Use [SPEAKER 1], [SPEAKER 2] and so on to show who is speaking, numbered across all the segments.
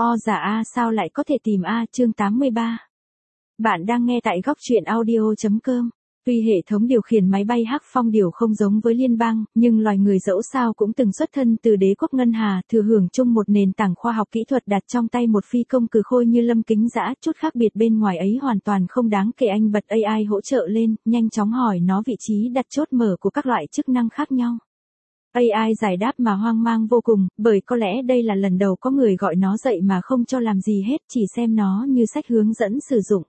[SPEAKER 1] O giả A sao lại có thể tìm A chương 83. Bạn đang nghe tại góc truyện audio.com. Tuy hệ thống điều khiển máy bay Hắc Phong Điểu không giống với liên bang, nhưng loài người dẫu sao cũng từng xuất thân từ đế quốc Ngân Hà, thừa hưởng chung một nền tảng khoa học kỹ thuật đặt trong tay một phi công cừ khôi như Lâm Kính Dã. Chút khác biệt bên ngoài ấy hoàn toàn không đáng kể. Anh bật AI hỗ trợ lên, nhanh chóng hỏi nó vị trí đặt chốt mở của các loại chức năng khác nhau. AI giải đáp mà hoang mang vô cùng, bởi có lẽ đây là lần đầu có người gọi nó dậy mà không cho làm gì hết, chỉ xem nó như sách hướng dẫn sử dụng.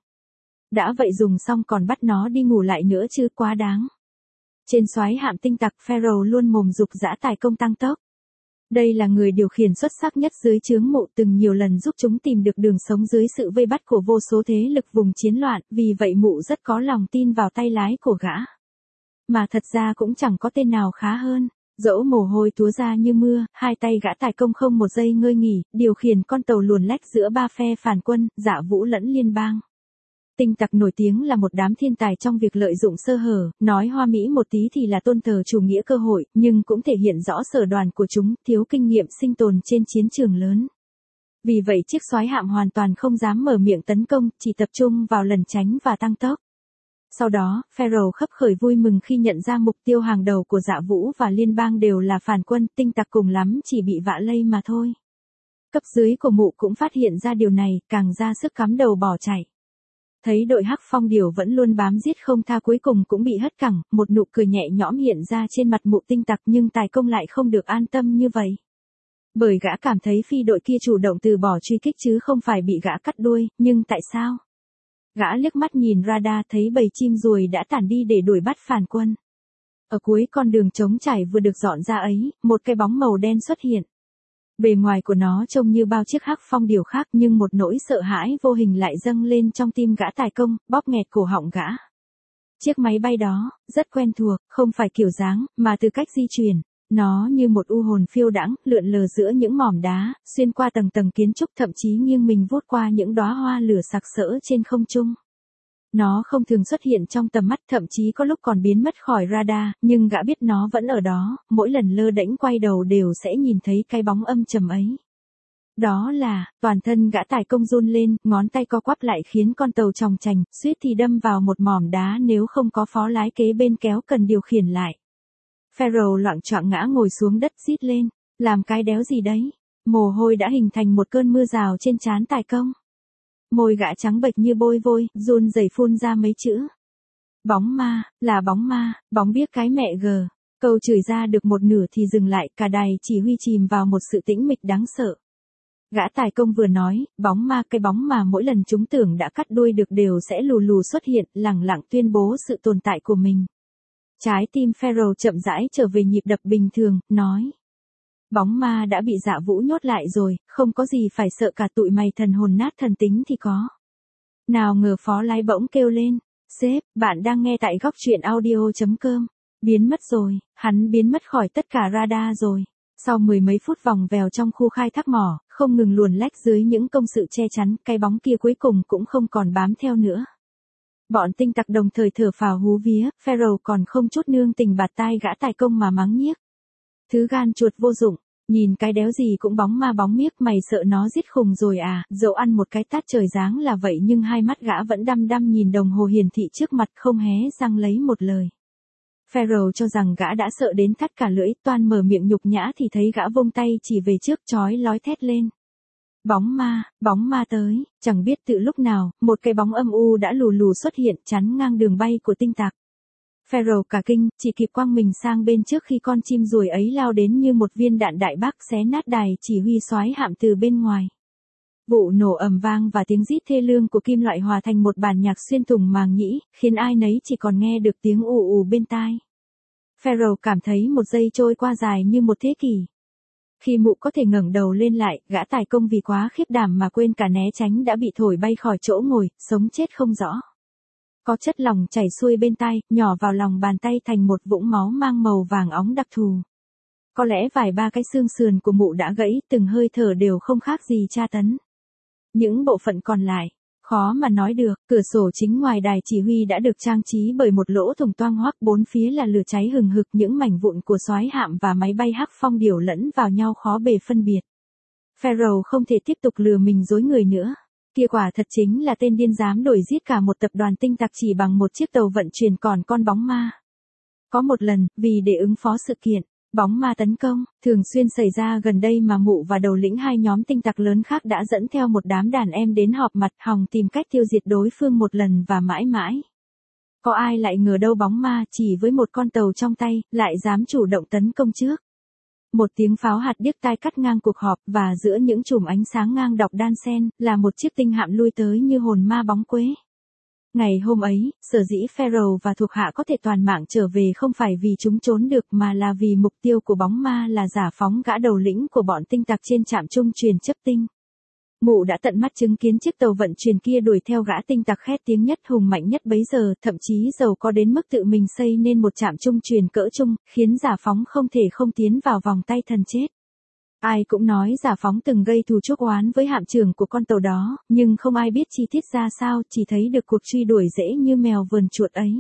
[SPEAKER 1] Đã vậy dùng xong còn bắt nó đi ngủ lại nữa chứ, quá đáng. Trên soái hạm tinh tặc, Pharaoh luôn mồm dục dã tài công tăng tốc. Đây là người điều khiển xuất sắc nhất dưới trướng Mụ, từng nhiều lần giúp chúng tìm được đường sống dưới sự vây bắt của vô số thế lực vùng chiến loạn, vì vậy Mụ rất có lòng tin vào tay lái của gã. Mà thật ra cũng chẳng có tên nào khá hơn. Dẫu mồ hôi túa ra như mưa, hai tay gã tài công không một giây ngơi nghỉ, điều khiển con tàu luồn lách giữa ba phe phản quân, Dạ Vũ lẫn liên bang. Tinh tặc nổi tiếng là một đám thiên tài trong việc lợi dụng sơ hở, nói hoa mỹ một tí thì là tôn thờ chủ nghĩa cơ hội, nhưng cũng thể hiện rõ sở đoàn của chúng, thiếu kinh nghiệm sinh tồn trên chiến trường lớn. Vì vậy chiếc soái hạm hoàn toàn không dám mở miệng tấn công, chỉ tập trung vào lẩn tránh và tăng tốc. Sau đó, Pharaoh khấp khởi vui mừng khi nhận ra mục tiêu hàng đầu của Dạ Vũ và liên bang đều là phản quân, tinh tặc cùng lắm chỉ bị vạ lây mà thôi. Cấp dưới của Mụ cũng phát hiện ra điều này, càng ra sức cắm đầu bỏ chạy. Thấy đội Hắc Phong Điểu vẫn luôn bám giết không tha, cuối cùng cũng bị hất cẳng, một nụ cười nhẹ nhõm hiện ra trên mặt Mụ tinh tặc, nhưng tài công lại không được an tâm như vậy. Bởi gã cảm thấy phi đội kia chủ động từ bỏ truy kích chứ không phải bị gã cắt đuôi, nhưng tại sao? Gã liếc mắt nhìn radar thấy bầy chim ruồi đã tản đi để đuổi bắt phản quân. Ở cuối con đường trống trải vừa được dọn ra ấy, một cái bóng màu đen xuất hiện. Bề ngoài của nó trông như bao chiếc Hắc Phong Điểu khác, nhưng một nỗi sợ hãi vô hình lại dâng lên trong tim gã tài công, bóp nghẹt cổ họng gã. Chiếc máy bay đó, rất quen thuộc, không phải kiểu dáng, mà từ cách di chuyển. Nó như một u hồn phiêu đãng, lượn lờ giữa những mỏm đá, xuyên qua tầng tầng kiến trúc, thậm chí nghiêng mình vút qua những đóa hoa lửa sặc sỡ trên không trung. Nó không thường xuất hiện trong tầm mắt, thậm chí có lúc còn biến mất khỏi radar, nhưng gã biết nó vẫn ở đó, mỗi lần lơ đễnh quay đầu đều sẽ nhìn thấy cái bóng âm trầm ấy. Đó là, toàn thân gã tài công run lên, ngón tay co quắp lại khiến con tàu chòng chành, suýt thì đâm vào một mỏm đá nếu không có phó lái kế bên kéo cần điều khiển lại. Pharaoh loạng choạng ngã ngồi xuống đất rít lên, làm cái đéo gì đấy? Mồ hôi đã hình thành một cơn mưa rào trên trán tài công. Môi gã trắng bệch như bôi vôi, run rẩy phun ra mấy chữ. Bóng ma, là bóng ma, bóng biếc cái mẹ gờ. Câu chửi ra được một nửa thì dừng lại, cả đài chỉ huy chìm vào một sự tĩnh mịch đáng sợ. Gã tài công vừa nói, bóng ma, cái bóng mà mỗi lần chúng tưởng đã cắt đuôi được đều sẽ lù lù xuất hiện, lẳng lặng tuyên bố sự tồn tại của mình. Trái tim Pharaoh chậm rãi trở về nhịp đập bình thường, nói. Bóng ma đã bị Dạ Vũ nhốt lại rồi, không có gì phải sợ cả, tụi mày thần hồn nát thần tính thì có. Nào ngờ phó lái bỗng kêu lên, sếp, bạn đang nghe tại góc truyện audio.com. Biến mất rồi, hắn biến mất khỏi tất cả radar rồi. Sau mười mấy phút vòng vèo trong khu khai thác mỏ, không ngừng luồn lách dưới những công sự che chắn, cái bóng kia cuối cùng cũng không còn bám theo nữa. Bọn tinh tặc đồng thời thở phào hú vía, Pharaoh còn không chút nương tình bạt tai gã tài công mà mắng nhiếc. Thứ gan chuột vô dụng, nhìn cái đéo gì cũng bóng ma bóng miếc, mày sợ nó giết khùng rồi à? Dẫu ăn một cái tát trời giáng là vậy nhưng hai mắt gã vẫn đăm đăm nhìn đồng hồ hiển thị trước mặt, không hé răng lấy một lời. Pharaoh cho rằng gã đã sợ đến thắt cả lưỡi, toan mở miệng nhục nhã thì thấy gã vung tay chỉ về trước, chói lói thét lên. Bóng ma tới, chẳng biết từ lúc nào, một cái bóng âm u đã lù lù xuất hiện, chắn ngang đường bay của tinh tặc. Pharaoh cả kinh, chỉ kịp quăng mình sang bên trước khi con chim ruồi ấy lao đến như một viên đạn đại bác xé nát đài chỉ huy soái hạm từ bên ngoài. Vụ nổ ầm vang và tiếng rít thê lương của kim loại hòa thành một bản nhạc xuyên thủng màng nhĩ, khiến ai nấy chỉ còn nghe được tiếng ù ù bên tai. Pharaoh cảm thấy một giây trôi qua dài như một thế kỷ. Khi Mụ có thể ngẩng đầu lên lại, gã tài công vì quá khiếp đảm mà quên cả né tránh đã bị thổi bay khỏi chỗ ngồi, sống chết không rõ. Có chất lỏng chảy xuôi bên tai, nhỏ vào lòng bàn tay thành một vũng máu mang màu vàng óng đặc thù. Có lẽ vài ba cái xương sườn của Mụ đã gãy, từng hơi thở đều không khác gì tra tấn. Những bộ phận còn lại, khó mà nói được. Cửa sổ chính ngoài đài chỉ huy đã được trang trí bởi một lỗ thủng toang hoác, bốn phía là lửa cháy hừng hực, những mảnh vụn của soái hạm và máy bay Hắc Phong Điểu lẫn vào nhau khó bề phân biệt. Pharaoh không thể tiếp tục lừa mình dối người nữa. Kia quả thật chính là tên điên dám đuổi giết cả một tập đoàn tinh tặc chỉ bằng một chiếc tàu vận chuyển còn con bóng ma. Có một lần, vì để ứng phó sự kiện, bóng ma tấn công, thường xuyên xảy ra gần đây mà Mụ và đầu lĩnh hai nhóm tinh tặc lớn khác đã dẫn theo một đám đàn em đến họp mặt hòng tìm cách tiêu diệt đối phương một lần và mãi mãi. Có ai lại ngờ đâu bóng ma chỉ với một con tàu trong tay, lại dám chủ động tấn công trước. Một tiếng pháo hạt điếc tai cắt ngang cuộc họp và giữa những chùm ánh sáng ngang dọc đan xen là một chiếc tinh hạm lui tới như hồn ma bóng quế. Ngày hôm ấy, sở dĩ Pharaoh và thuộc hạ có thể toàn mạng trở về không phải vì chúng trốn được mà là vì mục tiêu của bóng ma là giả phóng gã đầu lĩnh của bọn tinh tặc trên trạm trung truyền chấp tinh. Mụ đã tận mắt chứng kiến chiếc tàu vận chuyển kia đuổi theo gã tinh tặc khét tiếng nhất hùng mạnh nhất bấy giờ, thậm chí giàu có đến mức tự mình xây nên một trạm trung truyền cỡ trung, khiến giả phóng không thể không tiến vào vòng tay thần chết. Ai cũng nói giả phóng từng gây thù chuốc oán với hạm trưởng của con tàu đó, nhưng không ai biết chi tiết ra sao, chỉ thấy được cuộc truy đuổi dễ như mèo vờn chuột ấy.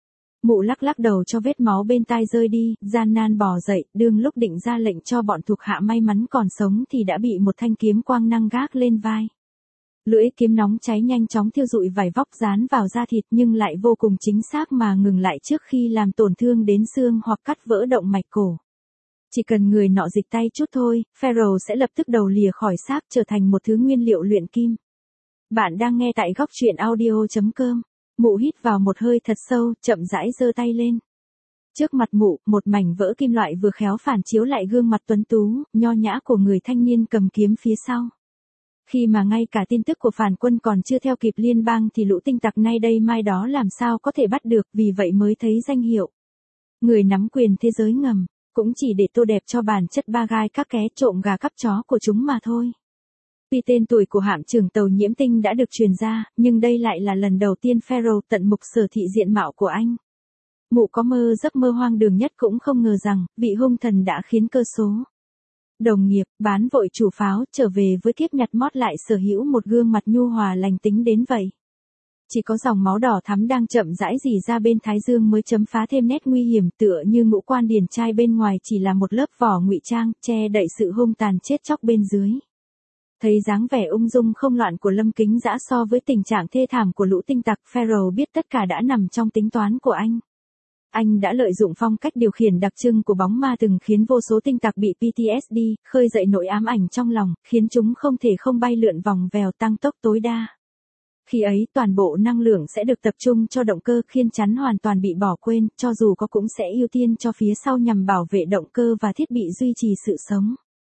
[SPEAKER 1] Mụ lắc lắc đầu cho vết máu bên tai rơi đi, gian nan bò dậy, đương lúc định ra lệnh cho bọn thuộc hạ may mắn còn sống thì đã bị một thanh kiếm quang năng gác lên vai. Lưỡi kiếm nóng cháy nhanh chóng thiêu rụi vải vóc dán vào da thịt nhưng lại vô cùng chính xác mà ngừng lại trước khi làm tổn thương đến xương hoặc cắt vỡ động mạch cổ. Chỉ cần người nọ dịch tay chút thôi, Pharaoh sẽ lập tức đầu lìa khỏi xác trở thành một thứ nguyên liệu luyện kim. Bạn đang nghe tại góc truyện audio.com. Mụ hít vào một hơi thật sâu, chậm rãi giơ tay lên. Trước mặt Mụ, một mảnh vỡ kim loại vừa khéo phản chiếu lại gương mặt tuấn tú, nho nhã của người thanh niên cầm kiếm phía sau. Khi mà ngay cả tin tức của phản quân còn chưa theo kịp liên bang thì lũ tinh tặc nay đây mai đó làm sao có thể bắt được, vì vậy mới thấy danh hiệu người nắm quyền thế giới ngầm, cũng chỉ để tô đẹp cho bản chất ba gai các ké trộm gà cắp chó của chúng mà thôi. Tuy tên tuổi của hạm trưởng tàu Nhiễm Tinh đã được truyền ra, nhưng đây lại là lần đầu tiên Pharaoh tận mục sở thị diện mạo của anh. Mụ có mơ giấc mơ hoang đường nhất cũng không ngờ rằng, vị hung thần đã khiến cơ số đồng nghiệp, bán vội chủ pháo, trở về với kiếp nhặt mót lại sở hữu một gương mặt nhu hòa lành tính đến vậy. Chỉ có dòng máu đỏ thắm đang chậm rãi rỉ ra bên thái dương mới chấm phá thêm nét nguy hiểm, tựa như ngũ quan điển trai bên ngoài chỉ là một lớp vỏ ngụy trang, che đậy sự hung tàn chết chóc bên dưới. Thấy dáng vẻ ung dung không loạn của Lâm Kính Dã so với tình trạng thê thảm của lũ tinh tặc, Pharaoh biết tất cả đã nằm trong tính toán của anh. Anh đã lợi dụng phong cách điều khiển đặc trưng của bóng ma từng khiến vô số tinh tặc bị PTSD, khơi dậy nỗi ám ảnh trong lòng, khiến chúng không thể không bay lượn vòng vèo tăng tốc tối đa. Khi ấy toàn bộ năng lượng sẽ được tập trung cho động cơ khiên chắn hoàn toàn bị bỏ quên, cho dù có cũng sẽ ưu tiên cho phía sau nhằm bảo vệ động cơ và thiết bị duy trì sự sống.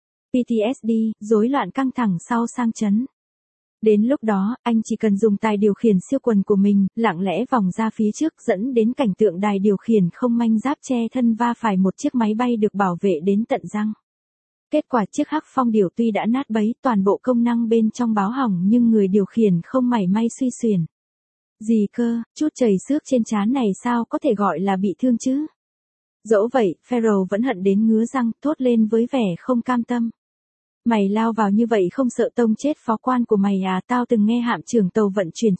[SPEAKER 1] PTSD, rối loạn căng thẳng sau sang chấn. Đến lúc đó, anh chỉ cần dùng tài điều khiển siêu quần của mình, lặng lẽ vòng ra phía trước dẫn đến cảnh tượng đài điều khiển không manh giáp che thân va phải một chiếc máy bay được bảo vệ đến tận răng. Kết quả chiếc Hắc Phong Điểu tuy đã nát bấy toàn bộ công năng bên trong báo hỏng nhưng người điều khiển không mảy may suy xuyển. Gì cơ, chút chảy xước trên trán này sao có thể gọi là bị thương chứ? Dẫu vậy, Pharaoh vẫn hận đến ngứa răng, thốt lên với vẻ không cam tâm. Mày lao vào như vậy không sợ tông chết phó quan của mày à? Tao từng nghe hạm trưởng tàu vận chuyển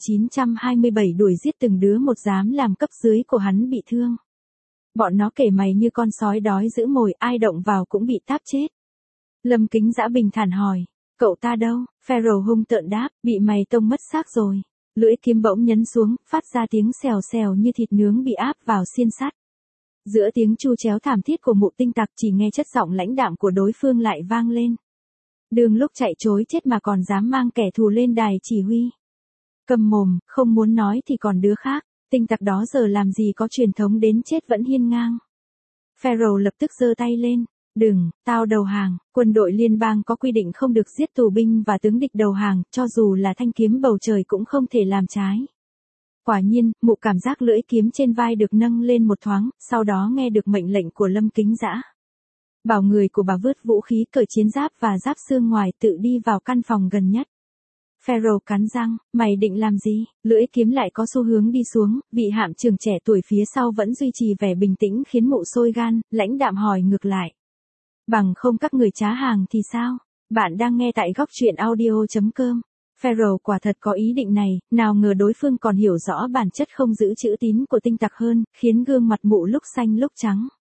[SPEAKER 1] 927 đuổi giết từng đứa một dám làm cấp dưới của hắn bị thương. Bọn nó kể mày như con sói đói giữ mồi, ai động vào cũng bị táp chết. Lâm Kính Dã bình thản hỏi, cậu ta đâu? Pharaoh hung tợn đáp, bị mày tông mất xác rồi. Lưỡi kiếm bỗng nhấn xuống, phát ra tiếng xèo xèo như thịt nướng bị áp vào xiên sắt. Giữa tiếng chu chéo thảm thiết của Mụ tinh tặc chỉ nghe chất giọng lãnh đạm của đối phương lại vang lên. Đường lúc chạy trối chết mà còn dám mang kẻ thù lên đài chỉ huy. Câm mồm, không muốn nói thì còn đứa khác, tinh tặc đó giờ làm gì có truyền thống đến chết vẫn hiên ngang. Pharaoh lập tức giơ tay lên. Đừng, tao đầu hàng, quân đội liên bang có quy định không được giết tù binh và tướng địch đầu hàng, cho dù là thanh kiếm bầu trời cũng không thể làm trái. Quả nhiên, Mụ cảm giác lưỡi kiếm trên vai được nâng lên một thoáng, sau đó nghe được mệnh lệnh của Lâm Kính Dã. Bảo người của bà vứt vũ khí, cởi chiến giáp và giáp xương ngoài tự đi vào căn phòng gần nhất. Pharaoh cắn răng, mày định làm gì? Lưỡi kiếm lại có xu hướng đi xuống, vị hạm trưởng trẻ tuổi phía sau vẫn duy trì vẻ bình tĩnh khiến Mụ sôi gan, lãnh đạm hỏi ngược lại. Bằng không các người trá hàng thì sao? Bạn đang nghe tại góc truyện audio.com. Pharaoh quả thật có ý định này, nào ngờ đối phương còn hiểu rõ bản chất không giữ chữ tín của tinh tặc hơn, khiến gương mặt Mụ lúc xanh lúc trắng.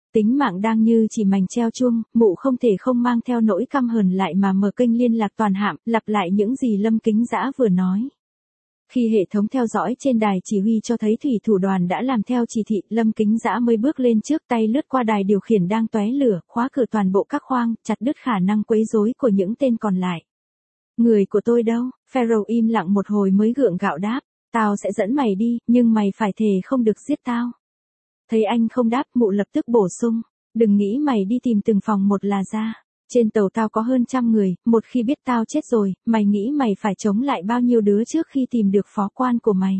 [SPEAKER 1] Tính mạng đang như chỉ mảnh treo chuông, mụ không thể không mang theo nỗi căm hờn lại mà mở kênh liên lạc toàn hạm, lặp lại những gì Lâm Kính Dã vừa nói. Khi hệ thống theo dõi trên đài chỉ huy cho thấy thủy thủ đoàn đã làm theo chỉ thị, Lâm Kính Dã mới bước lên trước, tay lướt qua đài điều khiển đang tóe lửa, khóa cửa toàn bộ các khoang, chặt đứt khả năng quấy rối của những tên còn lại. Người của tôi đâu? Pharaoh im lặng một hồi mới gượng gạo đáp. Tao sẽ dẫn mày đi, nhưng mày phải thề không được giết tao. Thấy anh không đáp, mụ lập tức bổ sung. Đừng nghĩ mày đi tìm từng phòng một là ra. Trên tàu tao có hơn 100 người, một khi biết tao chết rồi, mày nghĩ mày phải chống lại bao nhiêu đứa trước khi tìm được phó quan của mày.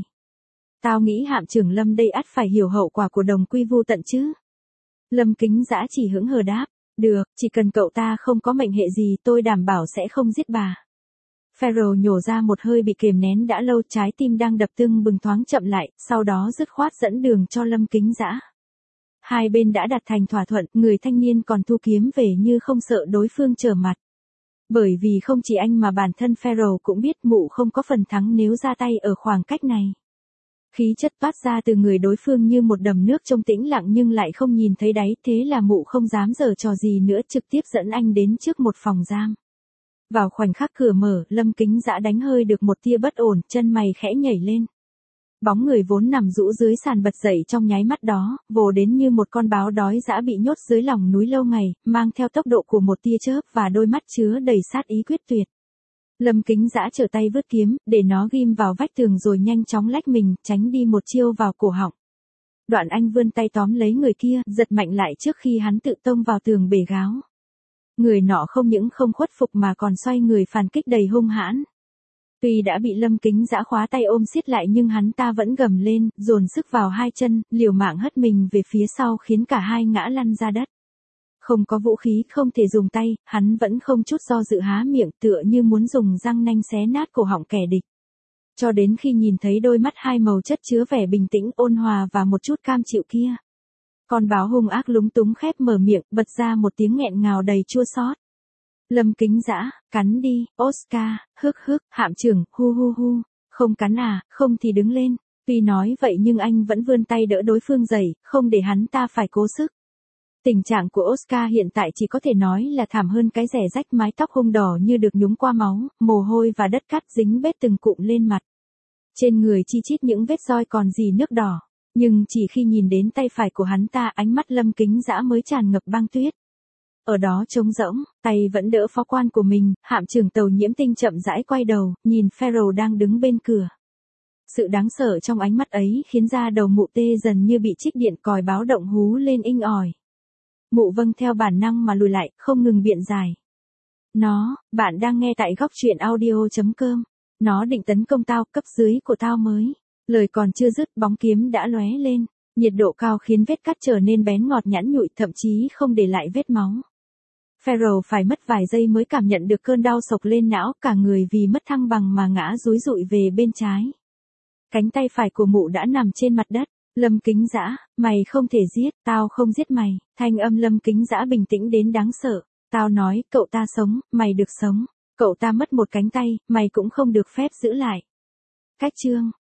[SPEAKER 1] Tao nghĩ hạm trưởng Lâm đây ắt phải hiểu hậu quả của đồng quy vu tận chứ. Lâm Kính Dã chỉ hững hờ đáp. Được, chỉ cần cậu ta không có mệnh hệ gì tôi đảm bảo sẽ không giết bà. Pharaoh nhổ ra một hơi bị kềm nén đã lâu, trái tim đang đập tưng bừng thoáng chậm lại, sau đó dứt khoát dẫn đường cho Lâm Kính Dã. Hai bên đã đạt thành thỏa thuận, người thanh niên còn thu kiếm về như không sợ đối phương trở mặt. Bởi vì không chỉ anh mà bản thân Pharaoh cũng biết mụ không có phần thắng nếu ra tay ở khoảng cách này. Khí chất toát ra từ người đối phương như một đầm nước trông tĩnh lặng nhưng lại không nhìn thấy đáy, thế là mụ không dám giở trò gì nữa, trực tiếp dẫn anh đến trước một phòng giam. Vào khoảnh khắc cửa mở, Lâm Kính Dã đánh hơi được một tia bất ổn, chân mày khẽ nhảy lên. Bóng người vốn nằm rũ dưới sàn bật dậy trong nháy mắt đó, vồ đến như một con báo đói dã bị nhốt dưới lòng núi lâu ngày, mang theo tốc độ của một tia chớp và đôi mắt chứa đầy sát ý quyết tuyệt. Lâm Kính Dã trở tay vứt kiếm, để nó ghim vào vách tường rồi nhanh chóng lách mình, tránh đi một chiêu vào cổ họng. Đoạn anh vươn tay tóm lấy người kia, giật mạnh lại trước khi hắn tự tông vào tường bể gáo. Người nọ không những không khuất phục mà còn xoay người phản kích đầy hung hãn. Tuy đã bị Lâm Kính Dã khóa tay ôm siết lại nhưng hắn ta vẫn gầm lên, dồn sức vào hai chân, liều mạng hất mình về phía sau khiến cả hai ngã lăn ra đất. Không có vũ khí, không thể dùng tay, hắn vẫn không chút do dự há miệng, tựa như muốn dùng răng nanh xé nát cổ họng kẻ địch. Cho đến khi nhìn thấy đôi mắt hai màu chất chứa vẻ bình tĩnh, ôn hòa và một chút cam chịu kia. Con báo hung ác lúng túng khép mở miệng, bật ra một tiếng nghẹn ngào đầy chua xót. Lâm Kính Dã, cắn đi, Oscar, hức hức, hạm trưởng, hu hu hu, không cắn à, không thì đứng lên. Tuy nói vậy nhưng anh vẫn vươn tay đỡ đối phương dậy, không để hắn ta phải cố sức. Tình trạng của Oscar hiện tại chỉ có thể nói là thảm hơn cái rẻ rách, mái tóc hung đỏ như được nhúng qua máu, mồ hôi và đất cát dính bết từng cụm lên mặt. Trên người chi chít những vết roi còn rỉ nước đỏ. Nhưng chỉ khi nhìn đến tay phải của hắn ta, ánh mắt Lâm Kính Dã mới tràn ngập băng tuyết. Ở đó trống rỗng, tay vẫn đỡ phó quan của mình, hạm trưởng tàu Nhiễm Tinh chậm rãi quay đầu, nhìn Pharaoh đang đứng bên cửa. Sự đáng sợ trong ánh mắt ấy khiến da đầu mụ tê dần như bị trích điện, còi báo động hú lên inh ỏi. Mụ vâng theo bản năng mà lùi lại, không ngừng biện giải. Bạn đang nghe tại góc truyện audio.com. Nó định tấn công tao, cấp dưới của tao mới. Lời còn chưa dứt, bóng kiếm đã lóe lên. Nhiệt độ cao khiến vết cắt trở nên bén ngọt nhẵn nhụi, thậm chí không để lại vết máu. Pharaoh phải mất vài giây mới cảm nhận được cơn đau sộc lên não, cả người vì mất thăng bằng mà ngã dúi dụi về bên trái. Cánh tay phải của mụ đã nằm trên mặt đất. Lâm Kính Dã, mày không thể giết, tao không giết mày. Thanh âm Lâm Kính Dã bình tĩnh đến đáng sợ. Tao nói, cậu ta sống, mày được sống. Cậu ta mất một cánh tay, mày cũng không được phép giữ lại. Cách chương